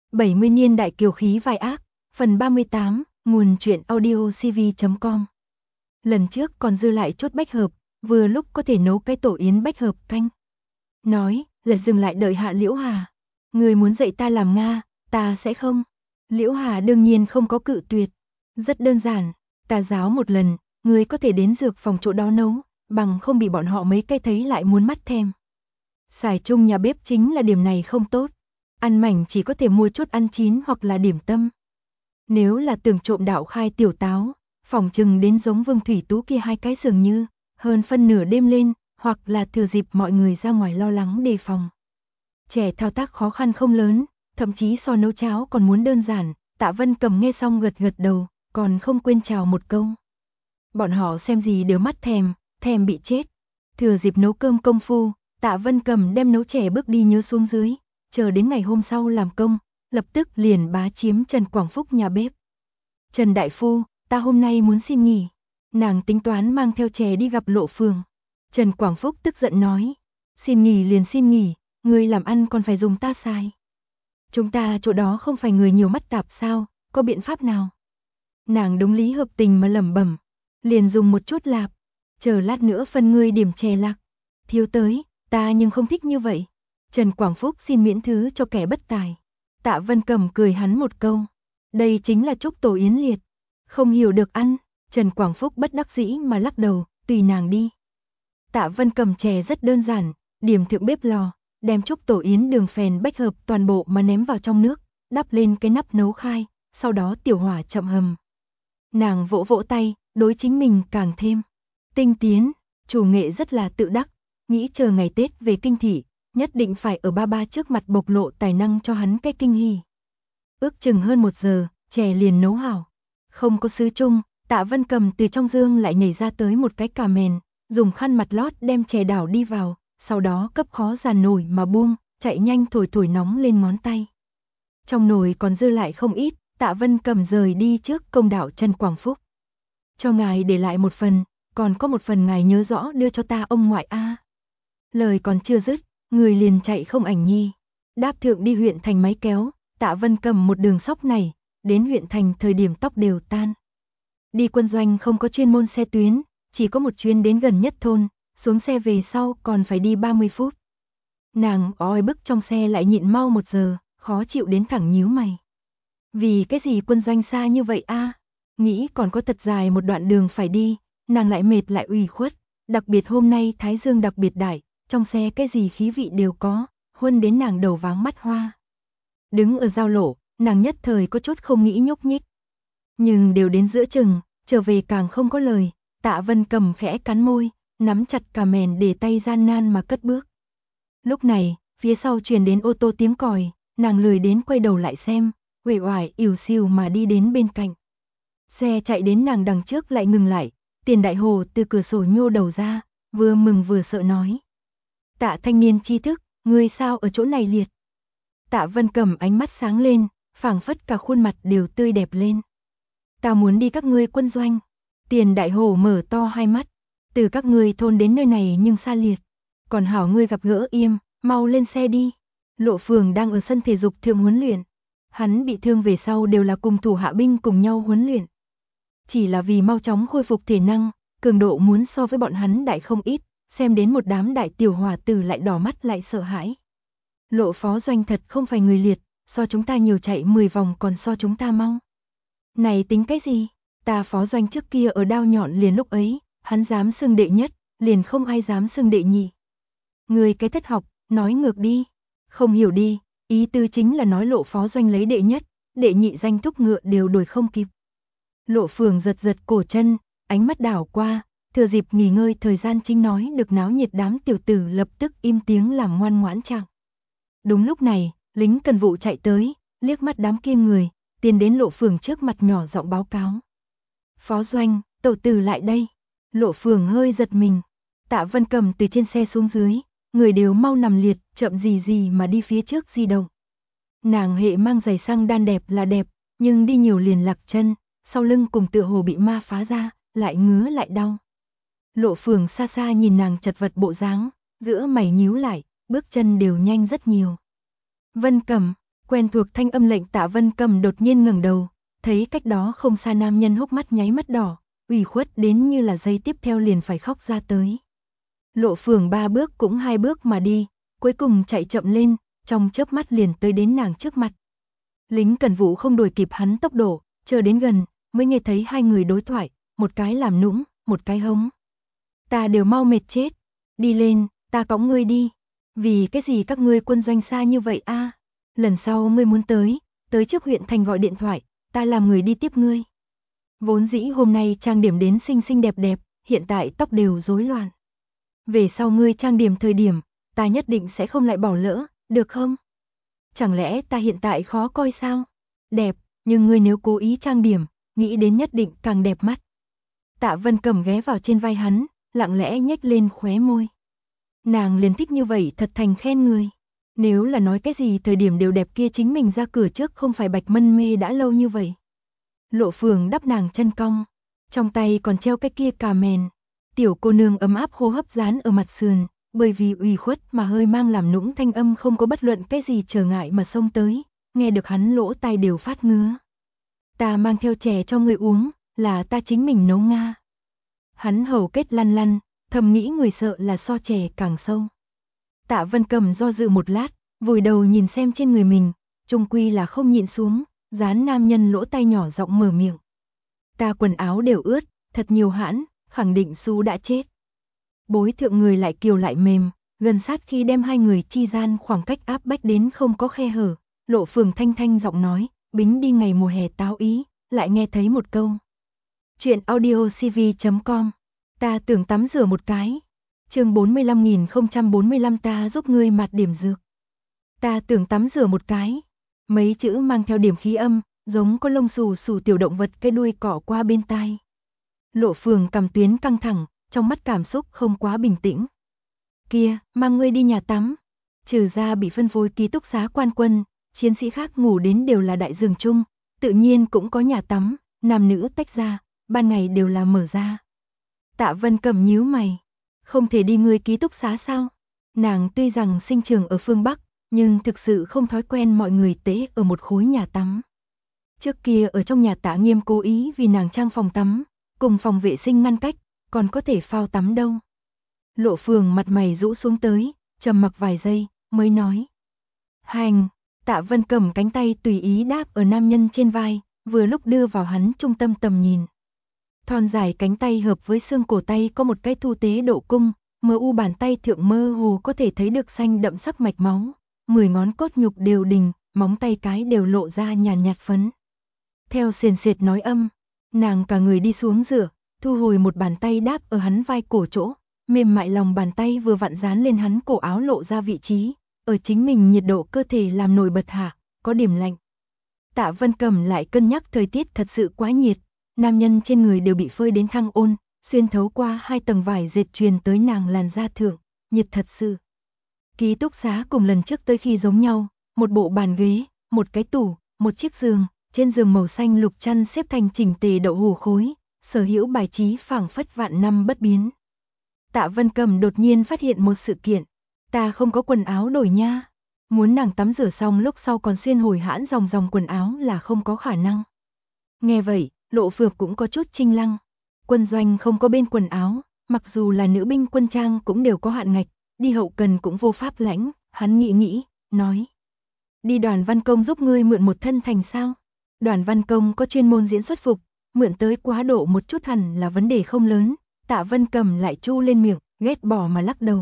70 niên đại kiều khí vai ác, phần 38, nguồn truyện audio cv.com. Lần trước còn dư lại chốt bách hợp, vừa lúc có thể nấu cái tổ yến bách hợp canh. Nói, là dừng lại đợi Hạ Liễu Hà. Người muốn dạy ta làm Nga, ta sẽ không. Liễu Hà đương nhiên không có cự tuyệt. Rất đơn giản, ta giáo một lần, người có thể đến dược phòng chỗ đó nấu, bằng không bị bọn họ mấy cái thấy lại muốn mắt thèm. Xài chung nhà bếp chính là điểm này không tốt. Ăn mảnh chỉ có thể mua chút ăn chín hoặc là điểm tâm. Nếu là tưởng trộm đạo khai tiểu táo, phỏng chừng đến giống Vương Thủy Tú kia hai cái dường như, hơn phân nửa đêm lên, hoặc là thừa dịp mọi người ra ngoài lo lắng đề phòng. Trẻ thao tác khó khăn không lớn, thậm chí so nấu cháo còn muốn đơn giản, Tạ Vân Cầm nghe xong gật gật đầu, còn không quên chào một câu. Bọn họ xem gì đều mắt thèm, thèm bị chết. Thừa dịp nấu cơm công phu, Tạ Vân Cầm đem nấu chè bước đi nhớ xuống dưới, chờ đến ngày hôm sau làm công, lập tức liền bá chiếm Trần Quảng Phúc nhà bếp. Trần Đại Phu, ta hôm nay muốn xin nghỉ. Nàng tính toán mang theo chè đi gặp Lộ Phường. Trần Quảng Phúc tức giận nói, xin nghỉ liền xin nghỉ, ngươi làm ăn còn phải dùng ta xài. Chúng ta chỗ đó không phải người nhiều mắt tạp sao, có biện pháp nào? Nàng đúng lý hợp tình mà lẩm bẩm, liền dùng một chút lạp, chờ lát nữa phân ngươi điểm chè lạc. Thiếu tới, ta nhưng không thích như vậy. Trần Quảng Phúc xin miễn thứ cho kẻ bất tài. Tạ Vân Cầm cười hắn một câu, đây chính là chúc tổ yến liệt, không hiểu được ăn. Trần Quảng Phúc bất đắc dĩ mà lắc đầu, tùy nàng đi. Tạ Vân Cầm chè rất đơn giản, điểm thượng bếp lò, đem chúc tổ yến đường phèn bách hợp toàn bộ mà ném vào trong nước, đắp lên cái nắp nấu khai, sau đó tiểu hỏa chậm hầm. Nàng vỗ vỗ tay, đối chính mình càng thêm tinh tiến, chủ nghệ rất là tự đắc, nghĩ chờ ngày Tết về kinh thị, nhất định phải ở ba ba trước mặt bộc lộ tài năng cho hắn cái kinh hỉ. Ước chừng hơn 1 giờ, chè liền nấu hảo. Không có sứ chung, Tạ Vân Cầm từ trong dương lại nhảy ra tới một cái cà mền, dùng khăn mặt lót đem chè đảo đi vào, sau đó cấp khó giàn nổi mà buông, chạy nhanh thổi thổi nóng lên ngón tay. Trong nồi còn dư lại không ít, Tạ Vân Cầm rời đi trước công đạo Trần Quảng Phúc. Cho ngài để lại một phần, còn có một phần ngài nhớ rõ đưa cho ta ông ngoại a. Lời còn chưa dứt, người liền chạy không ảnh nhi. Đáp thượng đi huyện thành máy kéo, Tạ Vân Cầm một đường sóc này, đến huyện thành thời điểm tóc đều tan. Đi quân doanh không có chuyên môn xe tuyến, chỉ có một chuyến đến gần nhất thôn, xuống xe về sau còn phải đi 30 phút. Nàng oi bức trong xe lại nhịn mau 1 giờ, khó chịu đến thẳng nhíu mày. Vì cái gì quân doanh xa như vậy a? Nghĩ còn có thật dài một đoạn đường phải đi, nàng lại mệt lại ủy khuất, đặc biệt hôm nay thái dương đặc biệt đại, trong xe cái gì khí vị đều có, huân đến nàng đầu váng mắt hoa. Đứng ở giao lộ, nàng nhất thời có chút không nghĩ nhúc nhích. Nhưng đều đến giữa chừng, trở về càng không có lời, Tạ Vân Cầm khẽ cắn môi, nắm chặt cà mền để tay gian nan mà cất bước. Lúc này, phía sau truyền đến ô tô tiếng còi, nàng lười đến quay đầu lại xem, uể oải ỉu xìu mà đi đến bên cạnh. Xe chạy đến nàng đằng trước lại ngừng lại, Tiền Đại Hồ từ cửa sổ nhô đầu ra, vừa mừng vừa sợ nói. Tạ thanh niên tri thức, ngươi sao ở chỗ này liệt? Tạ Vân Cầm ánh mắt sáng lên, phảng phất cả khuôn mặt đều tươi đẹp lên. Ta muốn đi các ngươi quân doanh. Tiền Đại Hồ mở to hai mắt, từ các ngươi thôn đến nơi này nhưng xa liệt. Còn hảo ngươi gặp gỡ Yêm, mau lên xe đi. Lộ Phường đang ở sân thể dục thượng huấn luyện. Hắn bị thương về sau đều là cùng thủ hạ binh cùng nhau huấn luyện. Chỉ là vì mau chóng khôi phục thể năng, cường độ muốn so với bọn hắn đại không ít, xem đến một đám đại tiểu hòa tử lại đỏ mắt lại sợ hãi. Lộ phó doanh thật không phải người liệt, so chúng ta nhiều chạy 10 vòng còn so chúng ta mau. Này tính cái gì? Ta phó doanh trước kia ở đao nhọn liền lúc ấy, hắn dám xưng đệ nhất, liền không ai dám xưng đệ nhị. Người cái thất học, nói ngược đi. Không hiểu đi, ý tư chính là nói Lộ phó doanh lấy đệ nhất, đệ nhị danh thúc ngựa đều đổi không kịp. Lộ Phường giật giật cổ chân, ánh mắt đảo qua, thừa dịp nghỉ ngơi thời gian chính nói được náo nhiệt đám tiểu tử lập tức im tiếng làm ngoan ngoãn chào. Đúng lúc này, lính cần vụ chạy tới, liếc mắt đám kia người, tiến đến Lộ Phường trước mặt nhỏ giọng báo cáo. Phó doanh, tẩu tử lại đây. Lộ Phường hơi giật mình. Tạ Vân Cầm từ trên xe xuống dưới, người đều mau nằm liệt, chậm gì gì mà đi phía trước di động. Nàng hệ mang giày xăng đan đẹp là đẹp, nhưng đi nhiều liền lạc chân, sau lưng cùng tựa hồ bị ma phá ra, lại ngứa lại đau. Lộ Phường xa xa nhìn nàng chật vật bộ dáng, giữa mày nhíu lại, bước chân đều nhanh rất nhiều. Vân Cầm, Quen thuộc thanh âm lệnh Tạ Vân Cầm đột nhiên ngẩng đầu, thấy cách đó không xa nam nhân hốc mắt nháy mắt đỏ, ủy khuất đến như là giây tiếp theo liền phải khóc ra tới. Lộ Phường 3 bước cũng 2 bước mà đi, cuối cùng chạy chậm lên, trong chớp mắt liền tới đến nàng trước mặt. Lính Cần Vụ không đuổi kịp hắn tốc độ, chờ đến gần, mới nghe thấy hai người đối thoại, một cái làm nũng, một cái hống. Ta đều mau mệt chết, đi lên, ta cõng ngươi đi. Vì cái gì các ngươi quân doanh xa như vậy a? Lần sau ngươi muốn tới trước huyện thành gọi điện thoại, ta làm người đi tiếp ngươi. Vốn dĩ hôm nay trang điểm đến xinh xinh đẹp đẹp, hiện tại tóc đều rối loạn. Về sau ngươi trang điểm thời điểm, ta nhất định sẽ không lại bỏ lỡ, được không? Chẳng lẽ ta hiện tại khó coi sao? Đẹp, nhưng ngươi nếu cố ý trang điểm, nghĩ đến nhất định càng đẹp mắt. Tạ Vân Cầm ghé vào trên vai hắn, lặng lẽ nhếch lên khóe môi. Nàng liền thích như vậy thật thành khen người. Nếu là nói cái gì thời điểm đều đẹp kia chính mình ra cửa trước không phải bạch mân mê đã lâu như vậy. Lộ Phường đắp nàng chân cong, trong tay còn treo cái kia cà mèn. Tiểu cô nương ấm áp hô hấp dán ở mặt sườn, bởi vì ủy khuất mà hơi mang làm nũng thanh âm không có bất luận cái gì trở ngại mà xông tới, nghe được hắn lỗ tai đều phát ngứa. Ta mang theo chè cho người uống, là ta chính mình nấu Nga. Hắn hầu kết lăn lăn, thầm nghĩ người sợ là so chè càng sâu. Tạ Vân Cầm do dự một lát, vùi đầu nhìn xem trên người mình, chung quy là không nhịn xuống, dán nam nhân lỗ tai nhỏ giọng mở miệng. Ta quần áo đều ướt, thật nhiều hãn, khẳng định Su đã chết. Bối thượng người lại kiều lại mềm, gần sát khi đem hai người chi gian khoảng cách áp bách đến không có khe hở, Lộ Phường thanh thanh giọng nói, bính đi ngày mùa hè táo ý, lại nghe thấy một câu. Chuyện audiocv.com, ta tưởng tắm rửa một cái. Chương 45.045 ta giúp ngươi mạt điểm dược. Ta tưởng tắm rửa một cái. Mấy chữ mang theo điểm khí âm, giống có lông xù xù tiểu động vật cái đuôi cỏ qua bên tai. Lộ Phường cầm tuyến căng thẳng, trong mắt cảm xúc không quá bình tĩnh. Kia, mang ngươi đi nhà tắm. Trừ ra bị phân phối ký túc xá quan quân, chiến sĩ khác ngủ đến đều là đại giường chung, tự nhiên cũng có nhà tắm, nam nữ tách ra, ban ngày đều là mở ra. Tạ Vân Cầm nhíu mày. Không thể đi ngươi ký túc xá sao? Nàng tuy rằng sinh trưởng ở phương Bắc, nhưng thực sự không thói quen mọi người tế ở một khối nhà tắm. Trước kia ở trong nhà Tạ Nghiêm cố ý vì nàng trang phòng tắm, cùng phòng vệ sinh ngăn cách, còn có thể phao tắm đâu. Lộ Phường mặt mày rũ xuống tới, trầm mặc vài giây, mới nói. Hành, Tạ Vân Cầm cánh tay tùy ý đáp ở nam nhân trên vai, vừa lúc đưa vào hắn trung tâm tầm nhìn. Thon dài cánh tay hợp với xương cổ tay có một cái thu tế độ cung, mờ u bàn tay thượng mơ hồ có thể thấy được xanh đậm sắc mạch máu, 10 ngón cốt nhục đều đình, móng tay cái đều lộ ra nhàn nhạt phấn. Theo sền sệt nói âm, nàng cả người đi xuống rửa, thu hồi một bàn tay đáp ở hắn vai cổ chỗ, mềm mại lòng bàn tay vừa vặn dán lên hắn cổ áo lộ ra vị trí, ở chính mình nhiệt độ cơ thể làm nổi bật hạ, có điểm lạnh. Tạ Vân Cầm lại cân nhắc thời tiết thật sự quá nhiệt, nam nhân trên người đều bị phơi đến thăng ôn, xuyên thấu qua 2 tầng vải dệt truyền tới nàng làn da thượng, nhiệt thật sự. Ký túc xá cùng lần trước tới khi giống nhau, một bộ bàn ghế, một cái tủ, một chiếc giường, trên giường màu xanh lục chăn xếp thành chỉnh tề đậu hủ khối, sở hữu bài trí phảng phất vạn năm bất biến. Tạ Vân Cầm đột nhiên phát hiện một sự kiện, ta không có quần áo đổi nha. Muốn nàng tắm rửa xong lúc sau còn xuyên hồi hãn dòng dòng quần áo là không có khả năng. Nghe vậy, Lộ Phượng cũng có chút chinh lăng. Quân doanh không có bên quần áo, mặc dù là nữ binh quân trang cũng đều có hạn ngạch, đi hậu cần cũng vô pháp lãnh, hắn nghĩ, nói. Đi Đoàn Văn Công giúp ngươi mượn một thân thành sao? Đoàn Văn Công có chuyên môn diễn xuất phục, mượn tới quá độ một chút hẳn là vấn đề không lớn. Tạ Vân Cầm lại chu lên miệng, ghét bỏ mà lắc đầu.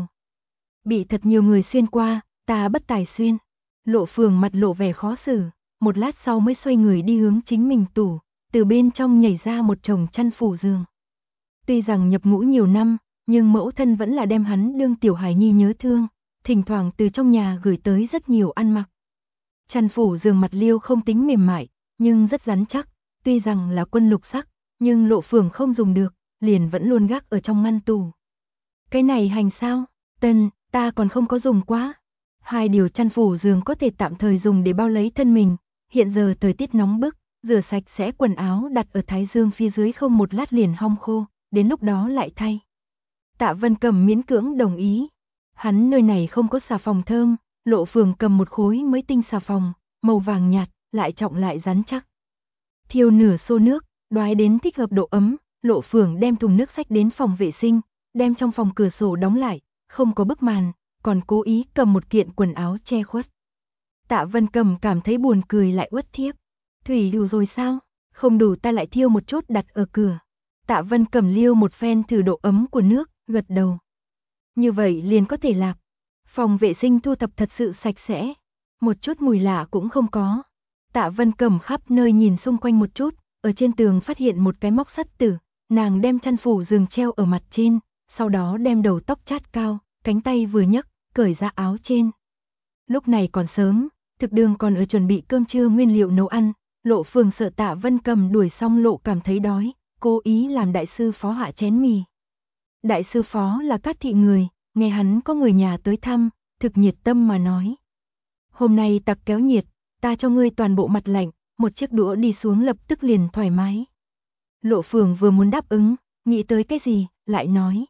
Bị thật nhiều người xuyên qua, ta bất tài xuyên. Lộ Phượng mặt lộ vẻ khó xử, một lát sau mới xoay người đi hướng chính mình tủ, từ bên trong nhảy ra một chồng chăn phủ giường. Tuy rằng nhập ngũ nhiều năm, nhưng mẫu thân vẫn là đem hắn đương tiểu hài nhi nhớ thương, thỉnh thoảng từ trong nhà gửi tới rất nhiều ăn mặc. Chăn phủ giường mặt liêu không tính mềm mại, nhưng rất rắn chắc, tuy rằng là quân lục sắc, nhưng Lộ Phượng không dùng được, liền vẫn luôn gác ở trong ngăn tủ. Cái này hành sao? Tân, ta còn không có dùng quá. 2 điều chăn phủ giường có thể tạm thời dùng để bao lấy thân mình, hiện giờ thời tiết nóng bức, rửa sạch sẽ quần áo đặt ở thái dương phía dưới không một lát liền hong khô, đến lúc đó lại thay. Tạ Vân Cầm miễn cưỡng đồng ý. Hắn nơi này không có xà phòng thơm, Lộ Phượng cầm một khối mới tinh xà phòng, màu vàng nhạt, lại trọng lại rắn chắc. Thiêu nửa xô nước, đoái đến thích hợp độ ấm, Lộ Phường đem thùng nước xách đến phòng vệ sinh, đem trong phòng cửa sổ đóng lại, không có bức màn, còn cố ý cầm một kiện quần áo che khuất. Tạ Vân Cầm cảm thấy buồn cười lại uất thiếp. Thủy đủ rồi sao? Không đủ ta lại thiêu một chút đặt ở cửa. Tạ Vân Cầm liêu một phen thử độ ấm của nước, gật đầu. Như vậy liền có thể lạc. Phòng vệ sinh thu thập thật sự sạch sẽ, một chút mùi lạ cũng không có. Tạ Vân Cầm khắp nơi nhìn xung quanh một chút, ở trên tường phát hiện một cái móc sắt tử, nàng đem chăn phủ giường treo ở mặt trên, sau đó đem đầu tóc chát cao, cánh tay vừa nhấc, cởi ra áo trên. Lúc này còn sớm, thực đường còn ở chuẩn bị cơm trưa nguyên liệu nấu ăn, Lộ Phường sợ Tạ Vân Cầm đuổi xong Lộ cảm thấy đói, cố ý làm đại sư phó hạ chén mì. Đại sư phó là Cát thị người, nghe hắn có người nhà tới thăm, thực nhiệt tâm mà nói. Hôm nay tặc kéo nhiệt, ta cho ngươi toàn bộ mặt lạnh, một chiếc đũa đi xuống lập tức liền thoải mái. Lộ Phường vừa muốn đáp ứng, nghĩ tới cái gì, lại nói.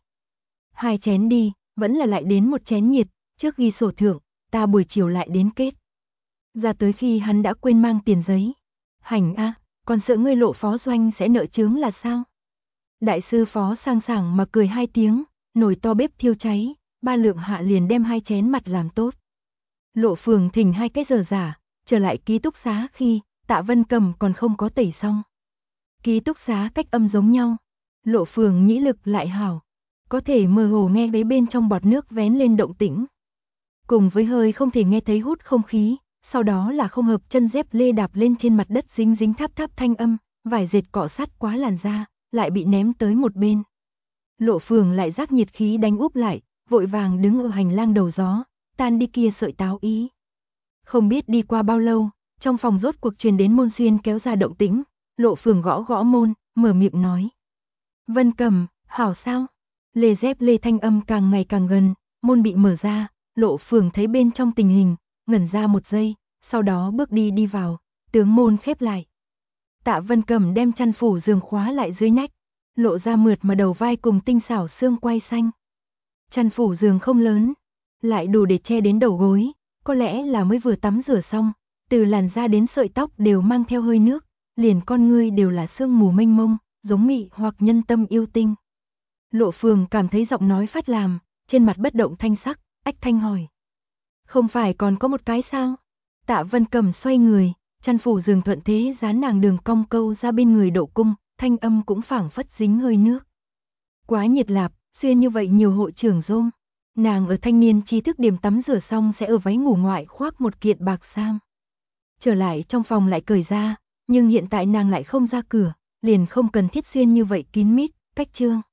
2 chén đi, vẫn là lại đến một chén nhiệt, trước ghi sổ thưởng, ta buổi chiều lại đến kết. Ra tới khi hắn đã quên mang tiền giấy. Hành a, còn sợ ngươi Lộ phó doanh sẽ nợ chướng là sao? Đại sư phó sang sảng mà cười 2 tiếng, nồi to bếp thiêu cháy, 3 lượng hạ liền đem 2 chén mặt làm tốt. Lộ Phường thỉnh 2 cái giờ giả, trở lại ký túc xá khi Tạ Vân Cầm còn không có tẩy xong. Ký túc xá cách âm giống nhau, Lộ Phường nhĩ lực lại hảo, có thể mơ hồ nghe thấy bên trong bọt nước vén lên động tĩnh. Cùng với hơi không thể nghe thấy hút không khí, sau đó là không hợp chân dép lê đạp lên trên mặt đất dính dính tháp tháp thanh âm, vải dệt cọ sát quá làn da, lại bị ném tới một bên. Lộ Phường lại giác nhiệt khí đánh úp lại, vội vàng đứng ở hành lang đầu gió, tan đi kia sợi táo ý. Không biết đi qua bao lâu, trong phòng rốt cuộc truyền đến Môn Xuyên kéo ra động tĩnh, Lộ Phường gõ gõ môn, mở miệng nói. Vân Cầm, hảo sao? Lê dép lê thanh âm càng ngày càng gần, môn bị mở ra, Lộ Phường thấy bên trong tình hình, ngẩn ra một giây, sau đó bước đi vào, tướng môn khép lại. Tạ Vân Cầm đem chăn phủ giường khóa lại dưới nách, lộ ra mượt mà đầu vai cùng tinh xảo xương quai xanh. Chăn phủ giường không lớn, lại đủ để che đến đầu gối, có lẽ là mới vừa tắm rửa xong, từ làn da đến sợi tóc đều mang theo hơi nước, liền con ngươi đều là sương mù mênh mông, giống mị hoặc nhân tâm yêu tinh. Lộ Phường cảm thấy giọng nói phát làm, trên mặt bất động thanh sắc, ách thanh hỏi. Không phải còn có một cái sao? Tạ Vân Cầm xoay người, chăn phủ giường thuận thế dán nàng đường cong câu ra bên người độ cung, thanh âm cũng phảng phất dính hơi nước. Quá nhiệt lạp, xuyên như vậy nhiều hội trưởng rôm. Nàng ở thanh niên trí thức điểm tắm rửa xong sẽ ở váy ngủ ngoại khoác một kiện bạc sam. Trở lại trong phòng lại cởi ra, nhưng hiện tại nàng lại không ra cửa, liền không cần thiết xuyên như vậy kín mít, cách trương.